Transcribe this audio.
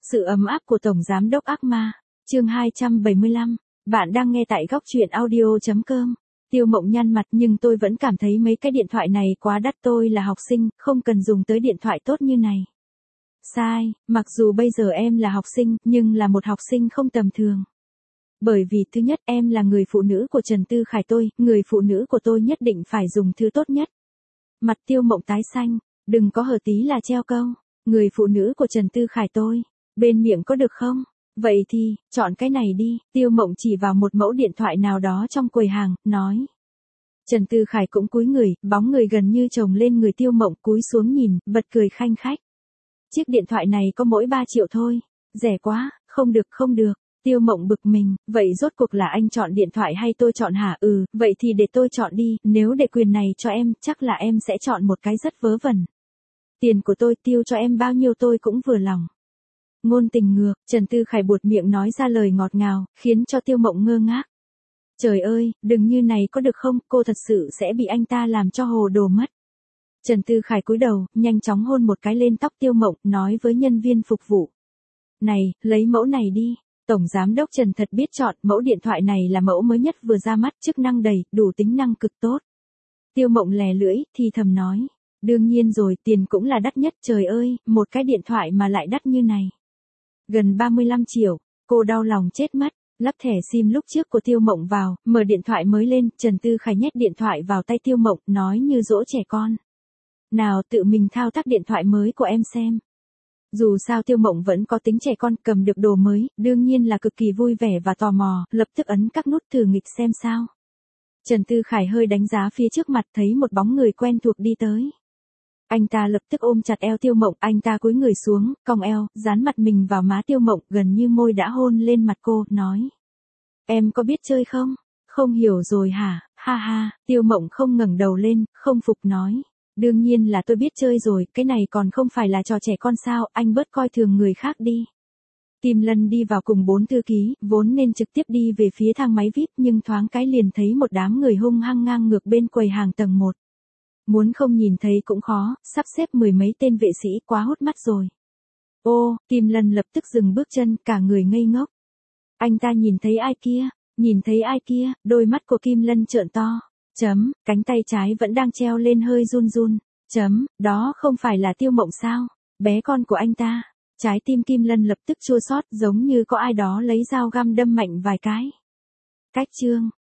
Sự ấm áp của Tổng Giám đốc ác ma, chương 275, bạn đang nghe tại góc truyện audio.com. Tiêu Mộng nhăn mặt nhưng tôi vẫn cảm thấy mấy cái điện thoại này quá đắt, tôi là học sinh, không cần dùng tới điện thoại tốt như này. Sai, mặc dù bây giờ em là học sinh, nhưng là một học sinh không tầm thường. Bởi vì thứ nhất em là người phụ nữ của Trần Tư Khải tôi, người phụ nữ của tôi nhất định phải dùng thứ tốt nhất. Mặt Tiêu Mộng tái xanh, đừng có hờ tí là treo câu, người phụ nữ của Trần Tư Khải tôi, bên miệng có được không? Vậy thì, chọn cái này đi, Tiêu Mộng chỉ vào một mẫu điện thoại nào đó trong quầy hàng, nói. Trần Tư Khải cũng cúi người, bóng người gần như chồng lên người Tiêu Mộng, cúi xuống nhìn, bật cười khanh khách. Chiếc điện thoại này có mỗi 3 triệu thôi, rẻ quá, không được. Tiêu Mộng bực mình, vậy rốt cuộc là anh chọn điện thoại hay tôi chọn hả? Vậy thì để tôi chọn đi, nếu để quyền này cho em, chắc là em sẽ chọn một cái rất vớ vẩn. Tiền của tôi tiêu cho em bao nhiêu tôi cũng vừa lòng. Ngôn tình ngược, Trần Tư Khải buột miệng nói ra lời ngọt ngào, khiến cho Tiêu Mộng ngơ ngác. Trời ơi, đừng như này có được không, cô thật sự sẽ bị anh ta làm cho hồ đồ mất. Trần Tư Khải cúi đầu, nhanh chóng hôn một cái lên tóc Tiêu Mộng, nói với nhân viên phục vụ. Này, lấy mẫu này đi. Tổng Giám đốc Trần thật biết chọn, mẫu điện thoại này là mẫu mới nhất vừa ra mắt, chức năng đầy, đủ tính năng cực tốt. Tiêu Mộng lè lưỡi, thì thầm nói. Đương nhiên rồi, tiền cũng là đắt nhất, trời ơi, một cái điện thoại mà lại đắt như này. Gần 35 triệu, cô đau lòng chết mất, lắp thẻ SIM lúc trước của Tiêu Mộng vào, mở điện thoại mới lên, Trần Tư Khải nhét điện thoại vào tay Tiêu Mộng, nói như dỗ trẻ con. Nào tự mình thao tác điện thoại mới của em xem. Dù sao Tiêu Mộng vẫn có tính trẻ con, cầm được đồ mới, đương nhiên là cực kỳ vui vẻ và tò mò, lập tức ấn các nút thử nghịch xem sao. Trần Tư Khải hơi đánh giá phía trước mặt, thấy một bóng người quen thuộc đi tới. Anh ta lập tức ôm chặt eo Tiêu Mộng, anh ta cúi người xuống, cong eo, dán mặt mình vào má Tiêu Mộng, gần như môi đã hôn lên mặt cô, nói. Em có biết chơi không? Không hiểu rồi hả? Ha ha, Tiêu Mộng không ngẩng đầu lên, không phục nói. Đương nhiên là tôi biết chơi rồi, cái này còn không phải là trò trẻ con sao, anh bớt coi thường người khác đi. Tim Lân đi vào cùng 4 thư ký, vốn nên trực tiếp đi về phía thang máy VIP nhưng thoáng cái liền thấy một đám người hung hăng ngang ngược bên quầy hàng tầng 1. Muốn không nhìn thấy cũng khó, sắp xếp mười mấy tên vệ sĩ quá hút mắt rồi. Ô, Kim Lân lập tức dừng bước chân, cả người ngây ngốc. Anh ta nhìn thấy ai kia, đôi mắt của Kim Lân trợn to. Cánh tay trái vẫn đang treo lên hơi run run. Đó không phải là Tiêu Mộng sao? Bé con của anh ta. Trái tim Kim Lân lập tức chua xót, giống như có ai đó lấy dao găm đâm mạnh vài cái. Cách chương.